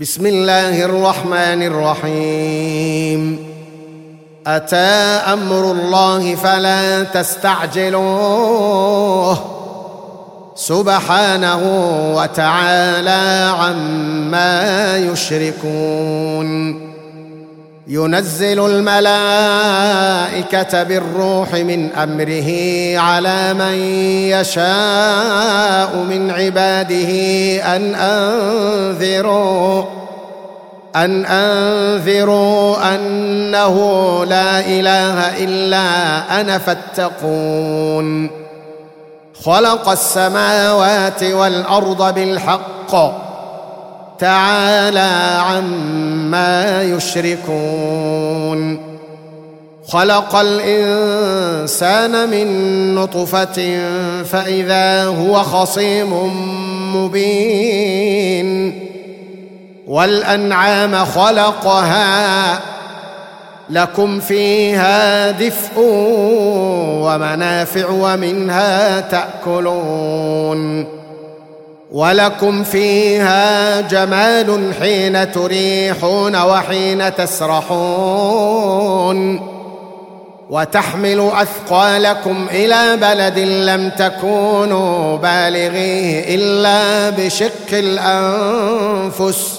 بسم الله الرحمن الرحيم. أتى أمر الله فلا تستعجلوه سبحانه وتعالى عما يشركون. ينزل الملائكة بالروح من أمره على من يشاء من عباده أن أنذروا أنه لا إله إلا أنا فاتقون. خلق السماوات والأرض بالحق تعالى عما يشركون. خلق الإنسان من نطفة فإذا هو خصيم مبين. والأنعام خلقها لكم فيها دفء ومنافع ومنها تأكلون. ولكم فيها جمال حين تريحون وحين تسرحون. وتحمل أثقالكم إلى بلد لم تكونوا بالغيه إلا بشق الأنفس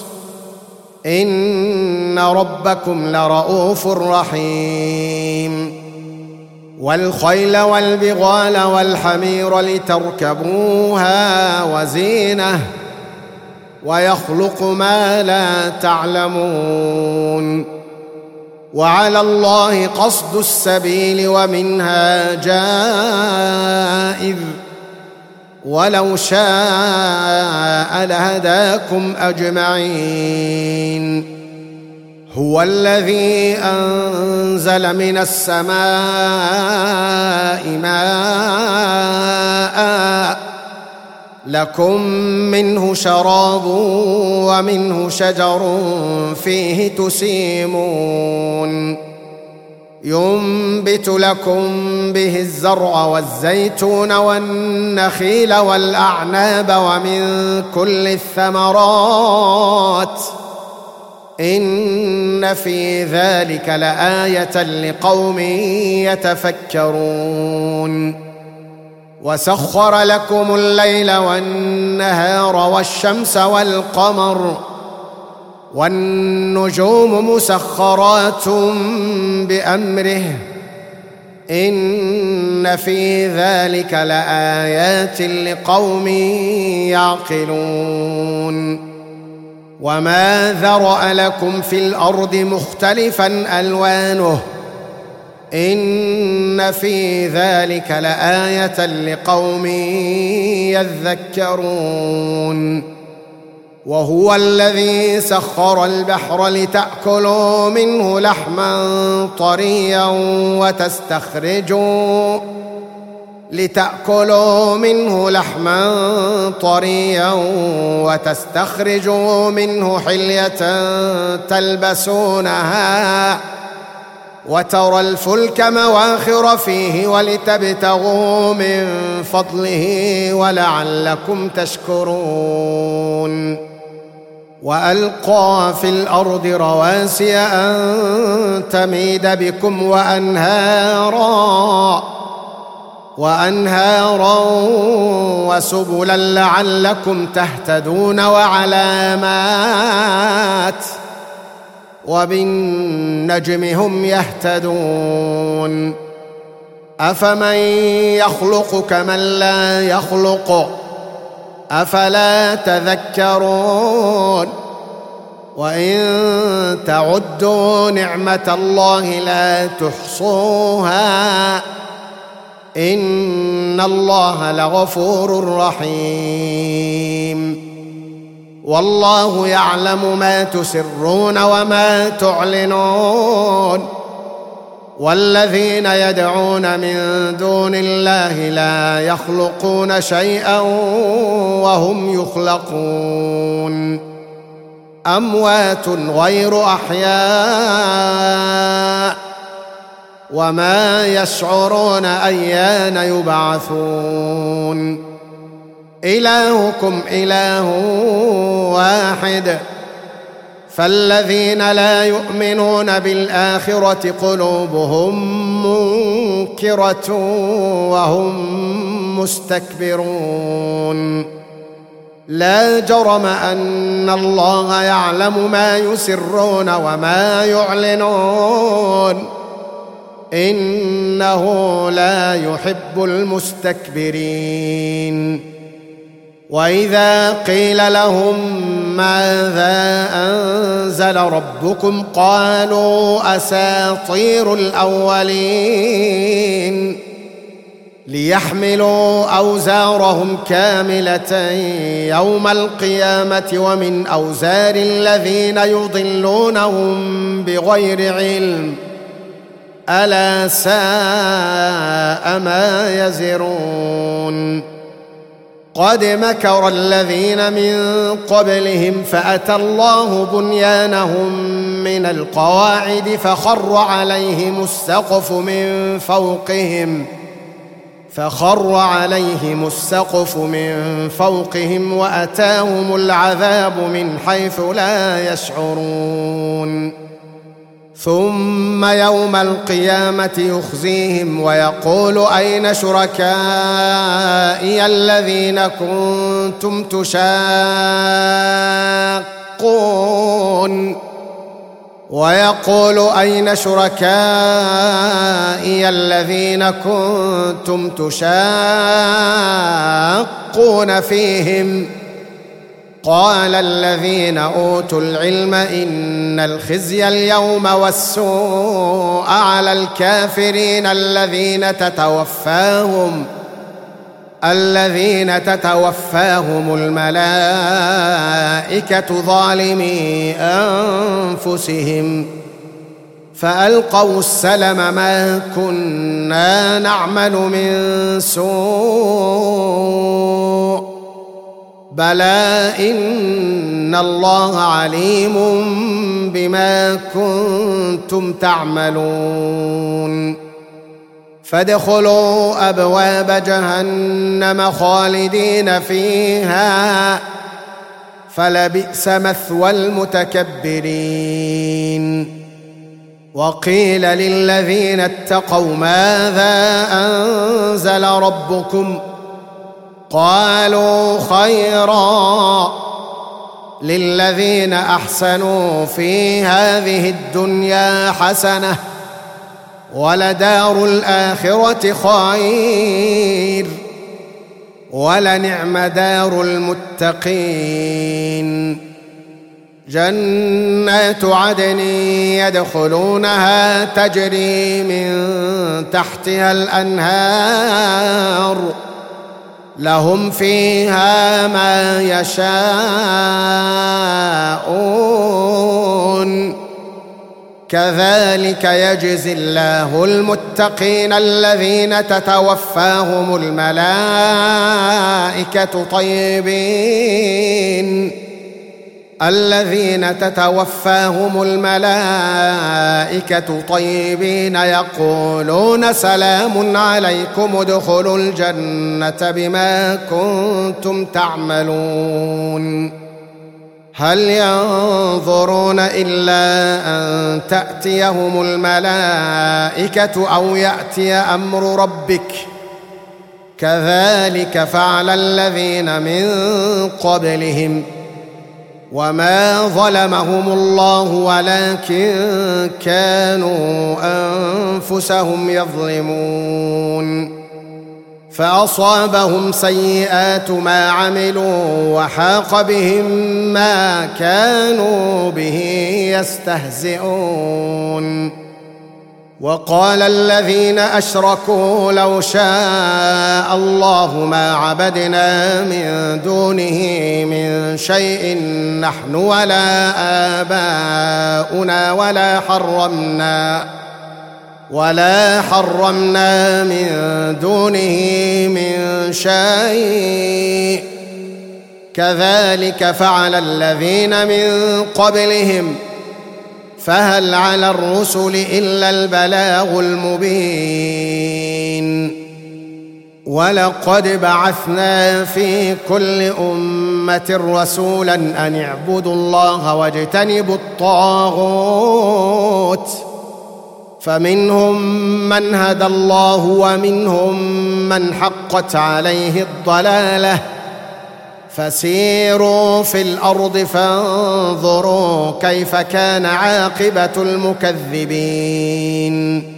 إن ربكم لرؤوف رحيم. والخيل والبغال والحمير لتركبوها وزينة ويخلق ما لا تعلمون. وعلى الله قصد السبيل ومنها جائر ولو شاء لهداكم أجمعين. هو الذي أنزل من السماء ماء لكم منه شراب ومنه شجر فيه تسيمون. ينبت لكم به الزرع والزيتون والنخيل والأعناب ومن كل الثمرات إن في ذلك لآية لقوم يتفكرون. وسخر لكم الليل والنهار والشمس والقمر والنجوم مسخرات بأمره إن في ذلك لآيات لقوم يعقلون. وما ذرأ لكم في الأرض مختلفا ألوانه إن في ذلك لآية لقوم يذكرون. وهو الذي سخر البحر لتأكلوا منه لحما طريا وتستخرجوا منه حلية تلبسونها وترى الفلك مواخر فيه ولتبتغوا من فضله ولعلكم تشكرون. وألقى في الأرض رواسي أن تميد بكم وأنهارا وسبلا لعلكم تهتدون وعلامات وبالنجم هم يهتدون. أفمن يخلق كمن لا يخلق أفلا تذكرون. وإن تعدوا نعمة الله لا تحصوها إن الله لغفور رحيم. والله يعلم ما تسرون وما تعلنون. والذين يدعون من دون الله لا يخلقون شيئا وهم يخلقون. أموات غير أحياء وما يشعرون أيان يبعثون. إلهكم إله واحد فالذين لا يؤمنون بالآخرة قلوبهم منكرة وهم مستكبرون لا جرم أن الله يعلم ما يسرون وما يعلنون إنه لا يحب المستكبرين وإذا قيل لهم ماذا أنزل ربكم قالوا أساطير الأولين ليحملوا أوزارهم كاملة يوم القيامة ومن أوزار الذين يضلونهم بغير علم ألا ساء ما يزرون قد مكر الذين من قبلهم فأتى الله بنيانهم من القواعد فخر عليهم السقف من فوقهم وأتاهم العذاب من حيث لا يشعرون ثم يوم القيامة يخزيهم ويقول أين شركائي الذين كنتم تشاقون فيهم قال الذين أوتوا العلم إن الخزي اليوم والسوء على الكافرين الذين تتوفاهم الملائكة ظالمي أنفسهم فألقوا السلم ما كنا نعمل من سوء بلى إن الله عليم بما كنتم تعملون فادخلوا أبواب جهنم خالدين فيها فلبئس مثوى المتكبرين وقيل للذين اتقوا ماذا أنزل ربكم قالوا خيرا للذين أحسنوا في هذه الدنيا حسنة ولدار الآخرة خير ولنعم دار المتقين جنات عدن يدخلونها تجري من تحتها الأنهار لهم فيها ما يشاءون كذلك يجزي الله المتقين الذين تتوفاهم الملائكة طيبين يقولون سلام عليكم ادخلوا الجنة بما كنتم تعملون هل ينظرون إلا أن تأتيهم الملائكة أو يأتي أمر ربك كذلك فعل الذين من قبلهم وما ظلمهم الله ولكن كانوا أنفسهم يظلمون فأصابهم سيئات ما عملوا وحاق بهم ما كانوا به يستهزئون وقال الذين أشركوا لو شاء الله ما عبدنا من دونه من شيء نحن ولا آباؤنا ولا حرمنا من دونه من شيء كذلك فعل الذين من قبلهم فهل على الرسل إلا البلاغ المبين ولقد بعثنا في كل أمة رسولا أن اعبدوا الله واجتنبوا الطاغوت فمنهم من هدى الله ومنهم من حقت عليه الضلالة فسيروا في الأرض فانظروا كيف كان عاقبة المكذبين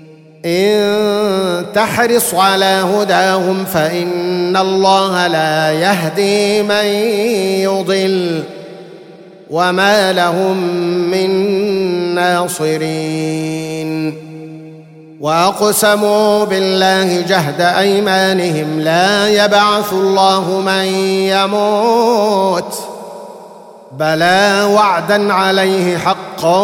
إن تحرص على هداهم فإن الله لا يهدي من يضل وما لهم من ناصرين وأقسموا بالله جهد أيمانهم لا يبعث الله من يموت بلى وعدا عليه حقا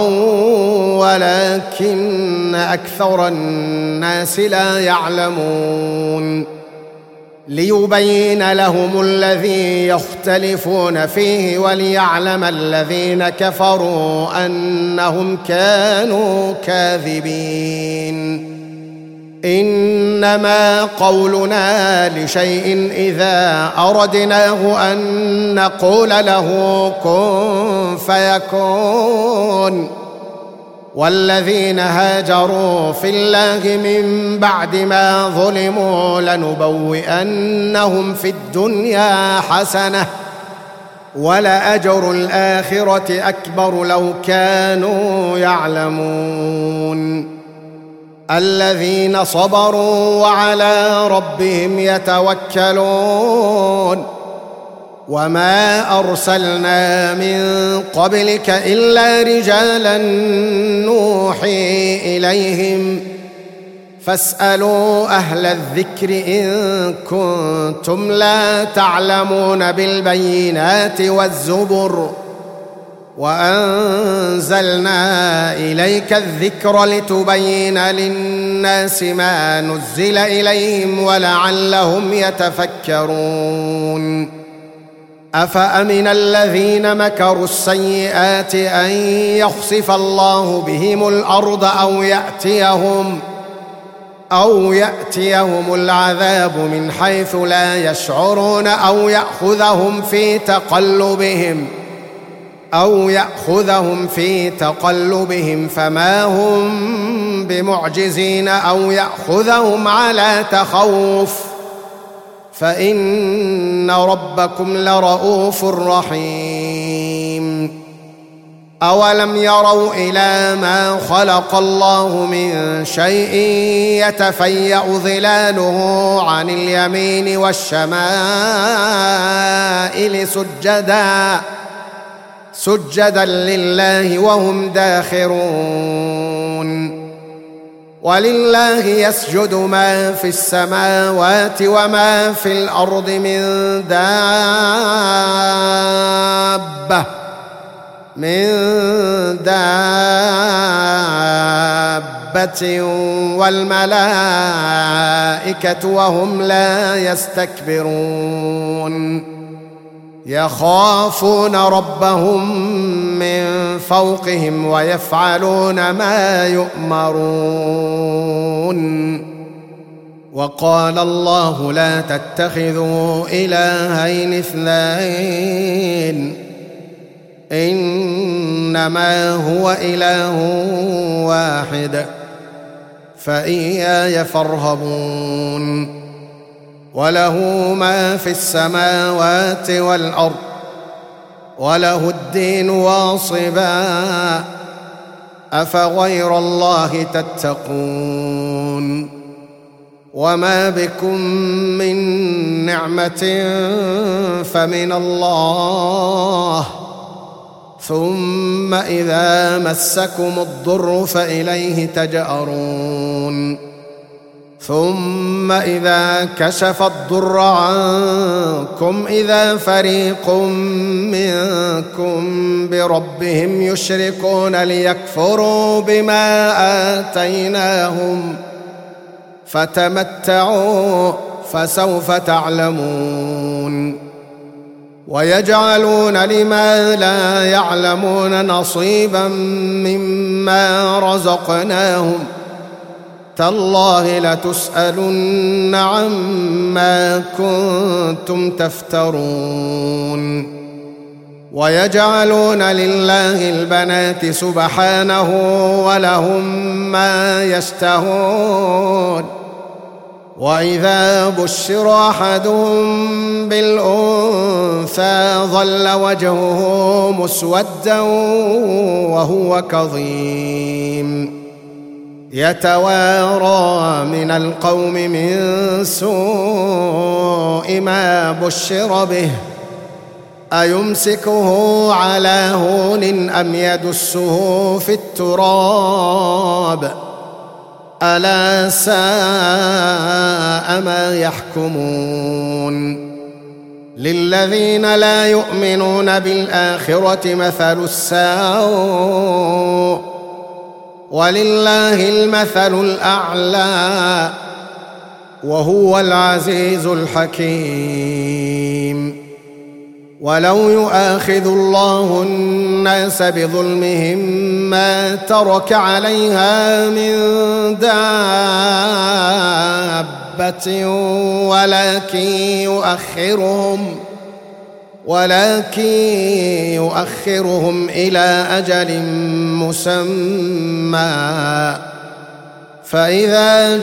ولكن أكثر الناس لا يعلمون ليبين لهم الذي يختلفون فيه وليعلم الذين كفروا أنهم كانوا كاذبين إنما قولنا لشيء إذا أردناه أن نقول له كن فيكون والذين هاجروا في الله من بعد ما ظلموا لنبوئنهم في الدنيا حسنة ولأجر الآخرة أكبر لو كانوا يعلمون الذين صبروا وعلى ربهم يتوكلون وما أرسلنا من قبلك إلا رجالا نوحي إليهم فاسألوا أهل الذكر إن كنتم لا تعلمون بالبينات والزبر وأنزلنا إليك الذكر لتبين للناس ما نزل إليهم ولعلهم يتفكرون أفأمن الذين مكروا السيئات أن يخسف الله بهم الأرض أو يأتيهم العذاب من حيث لا يشعرون أو يأخذهم في تقلبهم فما هم بمعجزين أو يأخذهم على تخوف فإن ربكم لرؤوف رحيم أولم يروا إلى ما خلق الله من شيء يتفيأ ظلاله عن اليمين والشمائل سجدا لله وهم داخرون ولله يسجد ما في السماوات وما في الأرض من دابة والملائكة وهم لا يستكبرون يخافون ربهم من فوقهم ويفعلون ما يؤمرون وقال الله لا تتخذوا إلهين اثنين إنما هو إله واحد فإياي فارهبون وله ما في السماوات والأرض وله الدين واصبا أفغير الله تتقون وما بكم من نعمة فمن الله ثم إذا مسكم الضر فإليه تجأرون ثم إذا كشف الضر عنكم إذا فريق منكم بربهم يشركون ليكفروا بما آتيناهم فتمتعوا فسوف تعلمون ويجعلون لما لا يعلمون نصيبا مما رزقناهم تالله لتسألن عما كنتم تفترون ويجعلون لله البنات سبحانه ولهم ما يشتهون وإذا بشر أحدهم بالأنثى ظل وجهه مسودا وهو كظيم يتوارى من القوم من سوء ما بشر به أيمسكه على هون أم يدسه في التراب ألا ساء ما يحكمون للذين لا يؤمنون بالآخرة مثل السوء ولله المثل الأعلى وهو العزيز الحكيم ولو يؤاخذ الله الناس بظلمهم ما ترك عليها من دابة ولكن يؤخرهم إلى أجل مسمى فإذا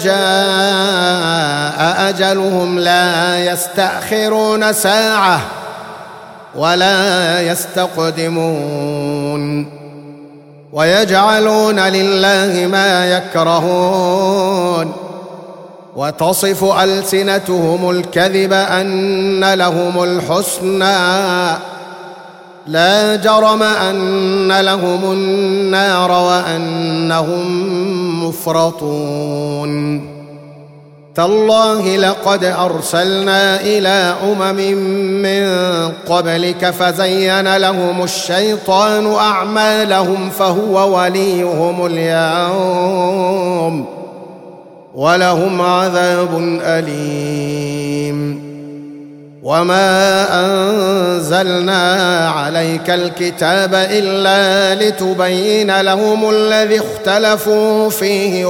جاء أجلهم لا يستأخرون ساعة ولا يستقدمون ويجعلون لله ما يكرهون وتصف ألسنتهم الكذب أن لهم الحسنى لا جرم أن لهم النار وأنهم مفرطون تالله لقد أرسلنا إلى من قبلك فزين لهم الشيطان أعمالهم فهو وليهم اليوم ولهم عذاب أليم وما أنزلنا عليك الكتاب إلا لتبين لهم الذي اختلفوا فيه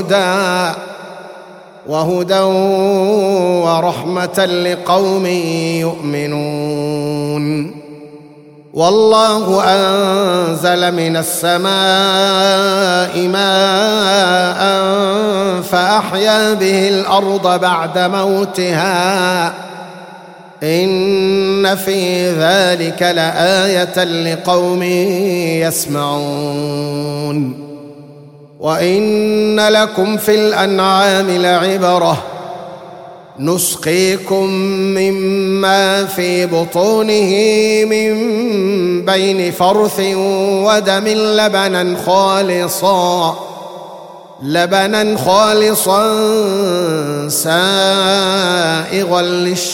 وهدى ورحمة لقوم يؤمنون والله أنزل من السماء ماء فأحيا به الأرض بعد موتها إن في ذلك لآية لقوم يسمعون وإن لكم في الأنعام لعبرة نسقيكم مما في بطونه من بين فرث ودم لبنا خالصا سائغا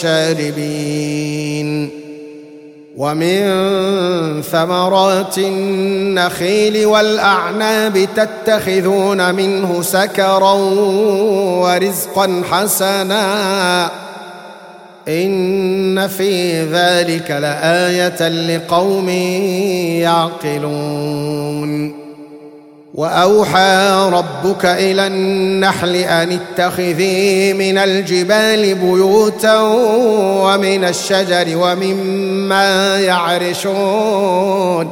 للشاربين ومن ثمرات النخيل والأعناب تتخذون منه سكرا ورزقا حسنا إن في ذلك لآية لقوم يعقلون وأوحى ربك إلى النحل أن اتخذي من الجبال بيوتا ومن الشجر ومما يعرشون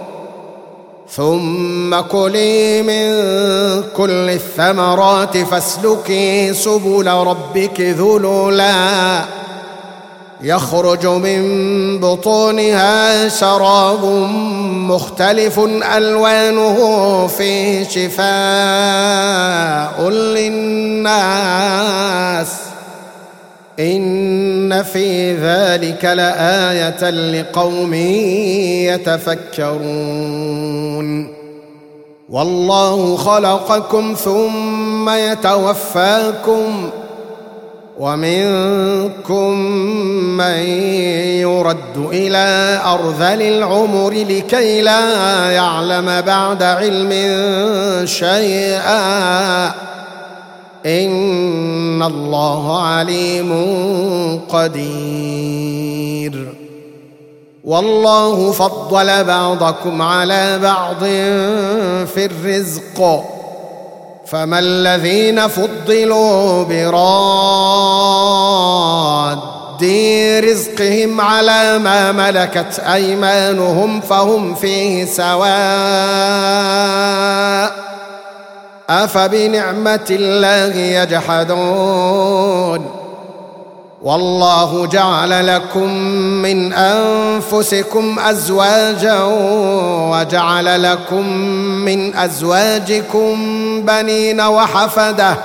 ثم كلي من كل الثمرات فاسلكي سبل ربك ذللا يخرج من بطونها شراب مختلف ألوانه فيه شفاء للناس إن في ذلك لآية لقوم يتفكرون والله خلقكم ثم يتوفاكم ومنكم من يرد إلى أرذل العمر لكي لا يعلم بعد علم شيئا إن الله عليم قدير والله فضل بعضكم على بعض في الرزق فما الذين فضلوا براد رزقهم على ما ملكت أيمانهم فهم فيه سواء أفبنعمة الله يجحدون والله جعل لكم من أنفسكم أزواجا وجعل لكم من أزواجكم بنين وحفدة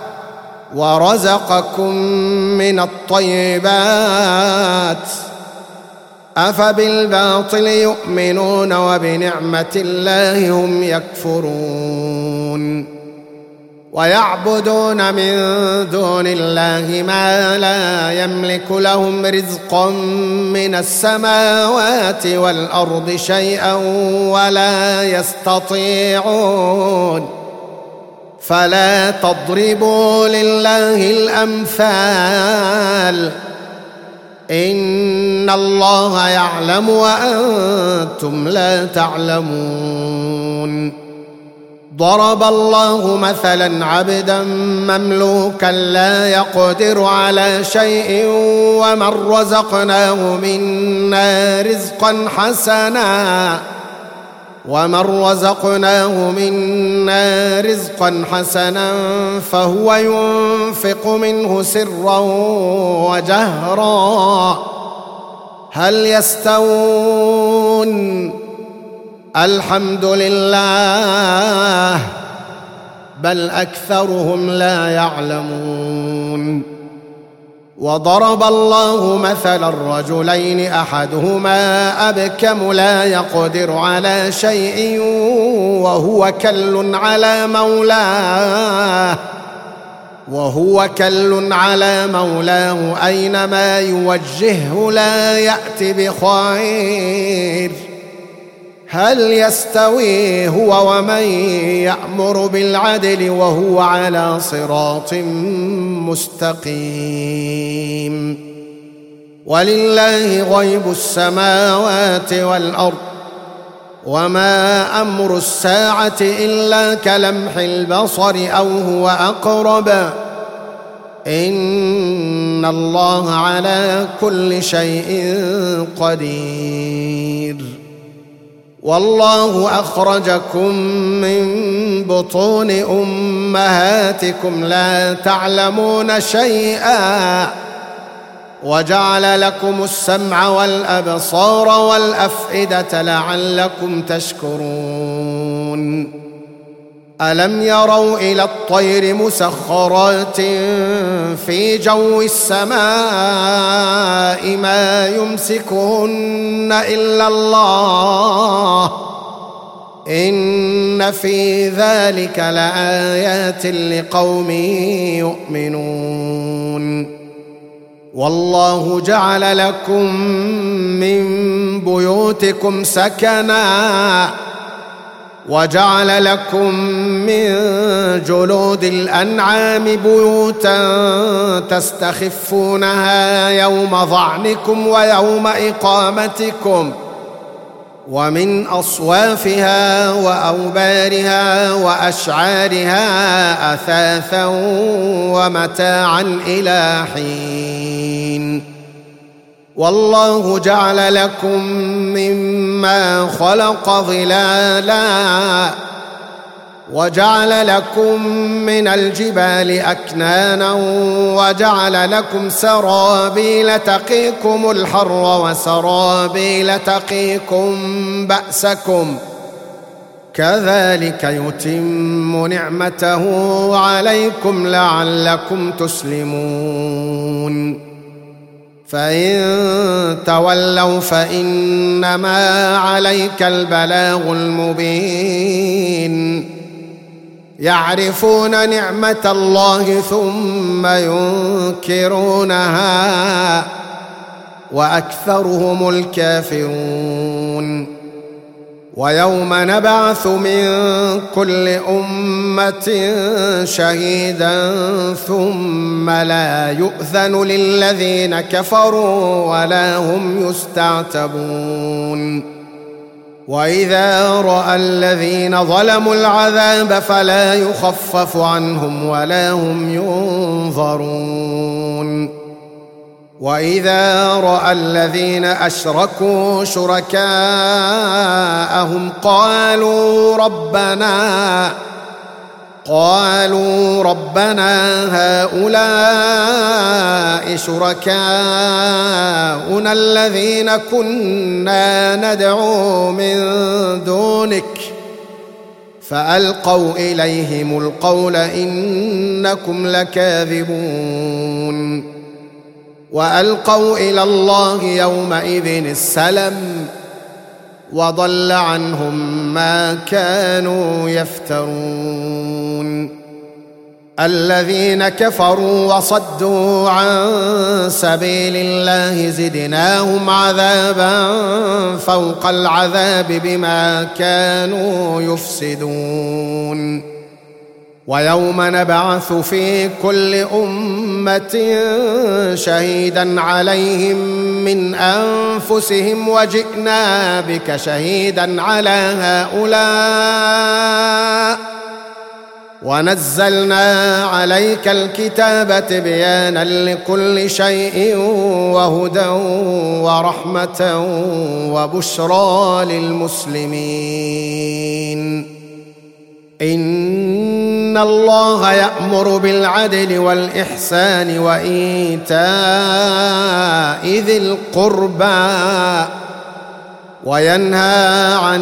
ورزقكم من الطيبات أفبالباطل يؤمنون وبنعمة الله هم يكفرون ويعبدون من دون الله ما لا يملك لهم رزقا من السماوات والأرض شيئا ولا يستطيعون فلا تضربوا لله الأمثال إن الله يعلم وأنتم لا تعلمون ضرب الله مثلا عبدا مملوكا لا يقدر على شيء ومن رزقناه منا رزقا حسنا فهو ينفق منه سرا وجهرا هل يستوون الحمد لله بل أكثرهم لا يعلمون وضرب الله مثلا الرجلين أحدهما أبكم لا يقدر على شيء وهو كل على مولاه أينما يوجهه لا يأتي بخير هل يستوي هو ومن يأمر بالعدل وهو على صراط مستقيم ولله غيب السماوات والأرض وما أمر الساعة إلا كلمح البصر أو هو أقرب إن الله على كل شيء قدير والله أخرجكم من بطون أمهاتكم لا تعلمون شيئا وجعل لكم السمع والأبصار والأفئدة لعلكم تشكرون ألم يروا إلى الطير مسخرات في جو السماء ما يمسكهن إلا الله إن في ذلك لآيات لقوم يؤمنون والله جعل لكم من بيوتكم سكنا وجعل لكم من جلود الأنعام بيوتا تستخفونها يوم ظعنكم ويوم إقامتكم ومن أصوافها وأوبارها وأشعارها أثاثا ومتاعا إلى حين والله جعل لكم مما خلق ظلالا وجعل لكم من الجبال أكنانا وجعل لكم سرابيل تقيكم الحر وسرابيل تقيكم بأسكم كذلك يتم نعمته عليكم لعلكم تسلمون فإن تولوا فإنما عليك البلاغ المبين يعرفون نعمة الله ثم ينكرونها وأكثرهم الكافرون ويوم نبعث من كل أمة شهيدا ثم لا يؤذن للذين كفروا ولا هم يستعتبون وإذا رأى الذين ظلموا العذاب فلا يخفف عنهم ولا هم ينظرون وإذا رأى الذين أشركوا شركاءهم قالوا ربنا هؤلاء شركاؤنا الذين كنا ندعو من دونك فألقوا إليهم القول إنكم لكاذبون وألقوا إلى الله يومئذ السلم وضل عنهم ما كانوا يفترون الذين كفروا وصدوا عن سبيل الله زدناهم عذابا فوق العذاب بما كانوا يفسدون ويوم نبعث في كل أمة شهيدا عليهم من أنفسهم وجئنا بك شهيدا على هؤلاء ونزلنا عليك الكتاب تبيانا لكل شيء وهدى ورحمة وبشرى للمسلمين إن الله يأمر بالعدل والإحسان وإيتاء ذي القربى وينهى عن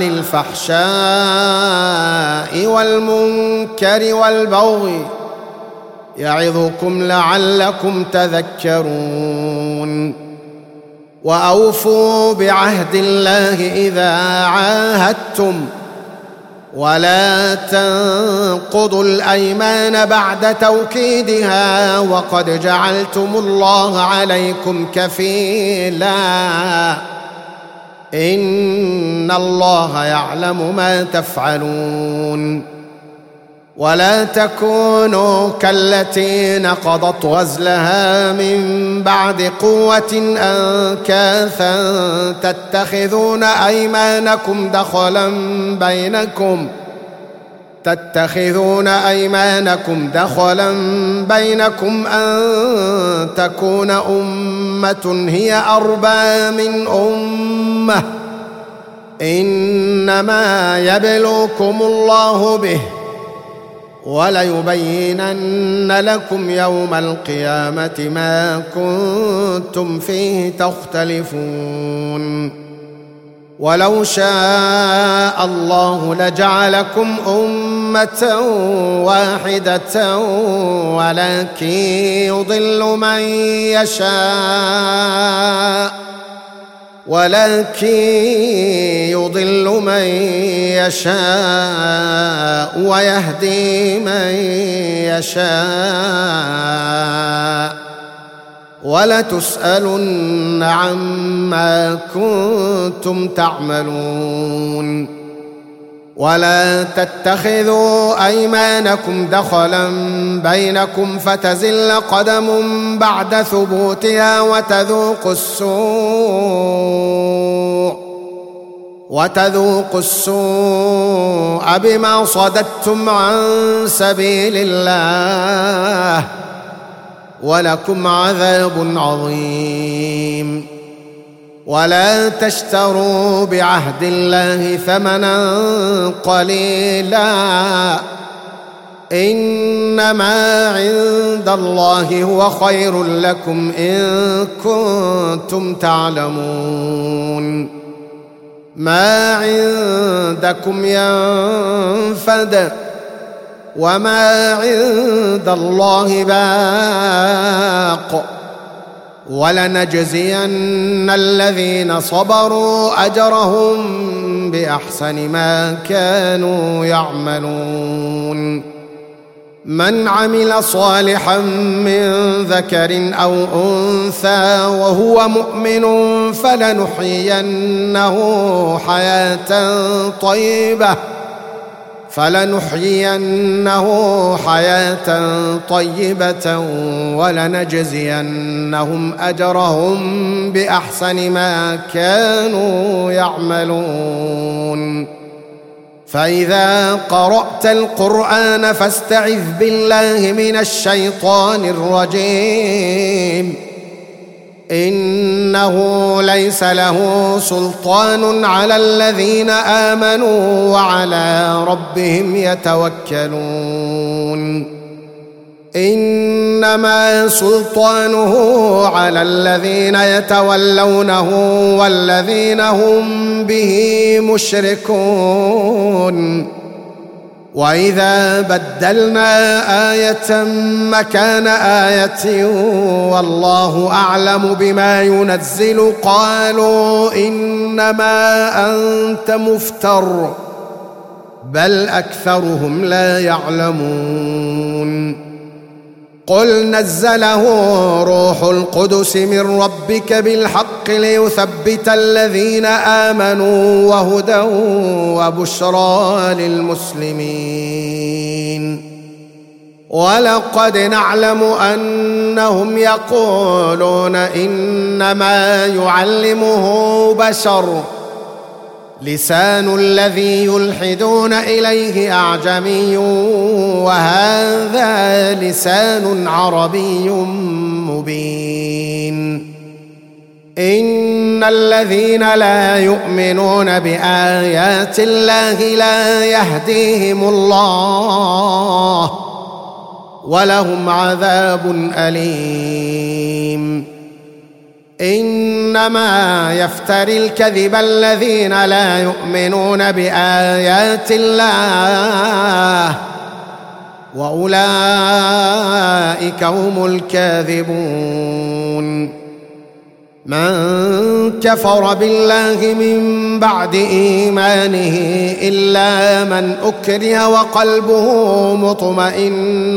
الفحشاء والمنكر والبغي يعظكم لعلكم تذكرون وأوفوا بعهد الله إذا عاهدتم ولا تنقضوا الأيمان بعد توكيدها وقد جعلتم الله عليكم كفيلا إن الله يعلم ما تفعلون ولا تكونوا كالتي نقضت غزلها من بعد قوة أنكاثا تتخذون أيمانكم دخلا بينكم أن تكون أمة هي أربى من أمة إنما يبلوكم الله به وليبينن لكم يوم القيامة ما كنتم فيه تختلفون ولو شاء الله لجعلكم أمة واحدة ولكن يضل من يشاء ويهدي من يشاء ولتسألن عما كنتم تعملون ولا تتخذوا أيمانكم دخلا بينكم فتزل قدم بعد ثبوتها وتذوقوا السوء بما صددتم عن سبيل الله ولكم عذاب عظيم ولا تشتروا بعهد الله ثمنا قليلا إنما عند الله هو خير لكم إن كنتم تعلمون ما عندكم ينفد وما عند الله باق ولنجزين الذين صبروا أجرهم بأحسن ما كانوا يعملون من عمل صالحا من ذكر أو أنثى وهو مؤمن فلنحيينه حياة طيبة ولنجزينهم أجرهم بأحسن ما كانوا يعملون. فإذا قرأت القرآن فاستعذ بالله من الشيطان الرجيم، إنه ليس له سلطان على الذين آمنوا وعلى ربهم يتوكلون. إنما سلطانه على الذين يتولونه والذين هم به مشركون. وإذا بدلنا آية مكان آية والله أعلم بما ينزل قالوا إنما أنت مفتر بل أكثرهم لا يعلمون. قل نزله روح القدس من ربك بالحق ليثبت الذين آمنوا وهدى وبشرى للمسلمين. ولقد نعلم أنهم يقولون إنما يعلمه بشر لسان الذي يلحدون إليه أعجمي وهذا لسان عربي مبين. إن الذين لا يؤمنون بآيات الله لا يهديهم الله ولهم عذاب أليم. إنما يفتري الكذب الذين لا يؤمنون بآيات الله وأولئك هم الكاذبون. من كفر بالله من بعد إيمانه إلا من أكره وقلبه مطمئن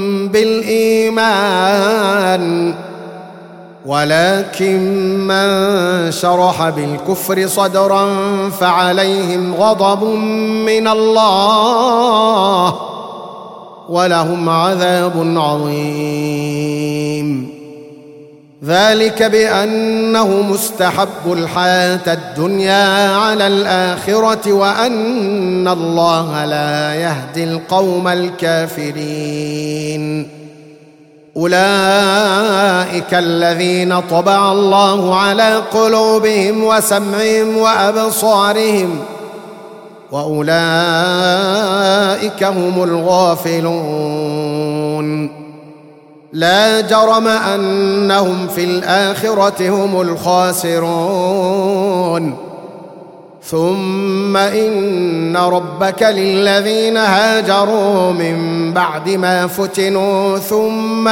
بالإيمان ولكن من شرح بالكفر صدرا فعليهم غضب من الله ولهم عذاب عظيم. ذلك بأنه مستحب الحياة الدنيا على الآخرة وأن الله لا يهدي القوم الكافرين. أولئك الذين طبع الله على قلوبهم وسمعهم وأبصارهم وأولئك هم الغافلون. لا جرم أنهم في الآخرة هم الخاسرون. ثم إن ربك للذين هاجروا من بعد ما فتنوا ثم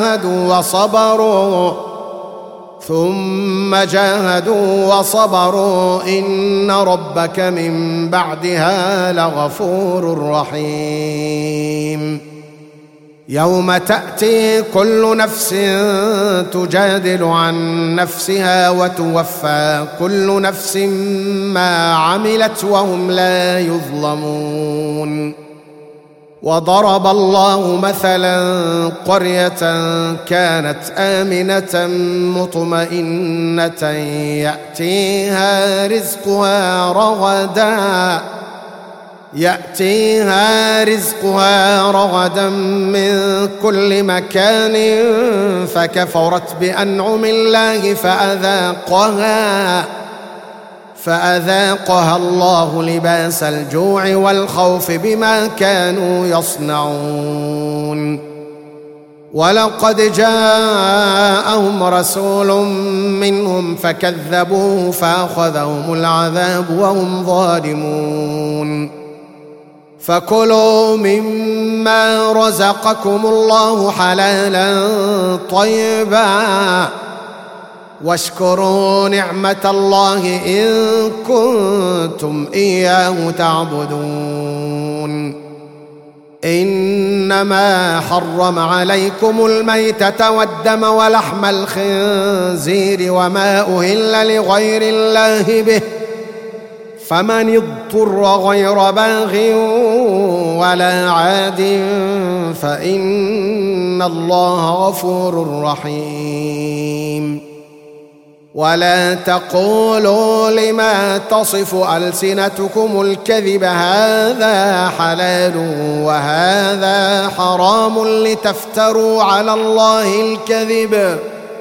جاهدوا وصبروا إن ربك من بعدها لغفور رحيم. يوم تأتي كل نفس تجادل عن نفسها وتوفى كل نفس ما عملت وهم لا يظلمون. وضرب الله مثلا قرية كانت آمنة مطمئنة يأتيها رزقها رغدا من كل مكان فكفرت بأنعم الله فأذاقها الله لباس الجوع والخوف بما كانوا يصنعون. ولقد جاءهم رسول منهم فكذبوه فأخذهم العذاب وهم ظالمون. فكلوا مما رزقكم الله حلالا طيبا واشكروا نعمة الله إن كنتم إياه تعبدون. إنما حرم عليكم الميتة والدم ولحم الخنزير وما أهل لغير الله به فمن اضطر غير باغ ولا عاد فإن الله غفور رحيم. ولا تقولوا لما تصف ألسنتكم الكذب هذا حلال وهذا حرام لتفتروا على الله الكذب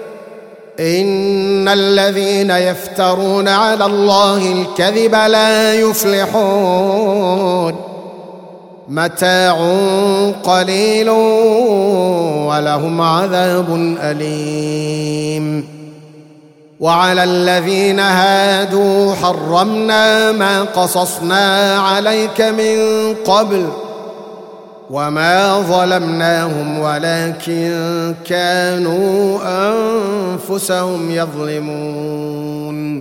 إن الذين يفترون على الله الكذب لا يفلحون. متاع قليل ولهم عذاب أليم. وعلى الذين هادوا حرمنا ما قصصنا عليك من قبل وما ظلمناهم ولكن كانوا أنفسهم يظلمون.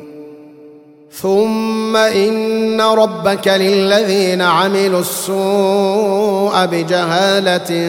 ثم إن ربك للذين عملوا السوء بجهالة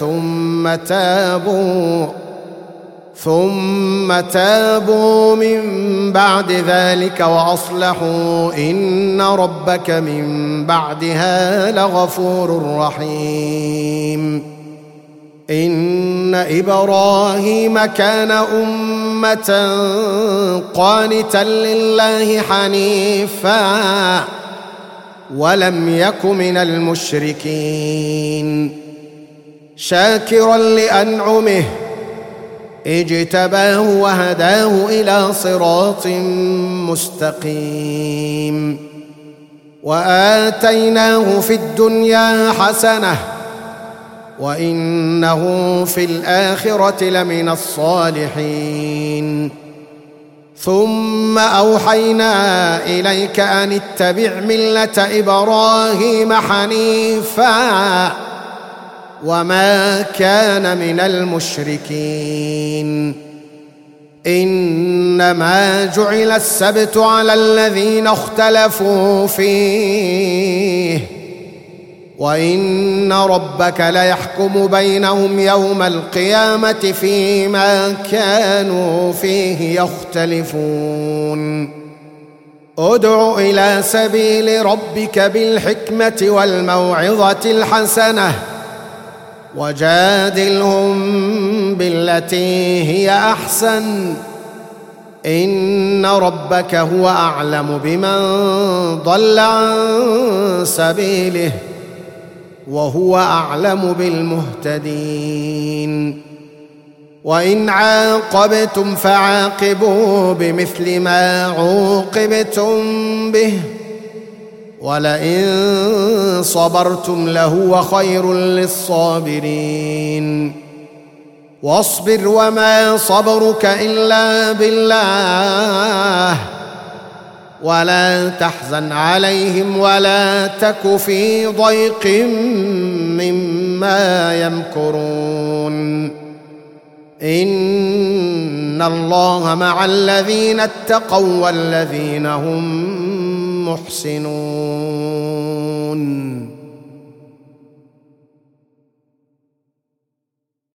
ثم تابوا من بعد ذلك وأصلحوا إن ربك من بعدها لغفور رحيم. إن إبراهيم كان أمة قانتا لله حنيفا ولم يك من المشركين شاكرا لأنعمه اجتباه وهداه إلى صراط مستقيم. وآتيناه في الدنيا حسنة وإنه في الآخرة لمن الصالحين. ثم أوحينا إليك أن اتبع ملة إبراهيم حنيفا وما كان من المشركين. إنما جعل السبت على الذين اختلفوا فيه وإن ربك ليحكم بينهم يوم القيامة فيما كانوا فيه يختلفون. ادع إلى سبيل ربك بالحكمة والموعظة الحسنة وجادلهم بالتي هي أحسن إن ربك هو أعلم بمن ضل عن سبيله وهو أعلم بالمهتدين. وإن عاقبتم فعاقبوا بمثل ما عوقبتم به ولئن صبرتم لهو خير للصابرين. واصبر وما صبرك إلا بالله ولا تحزن عليهم ولا تك في ضيق مما يمكرون. إن الله مع الذين اتقوا والذين هم محسنون.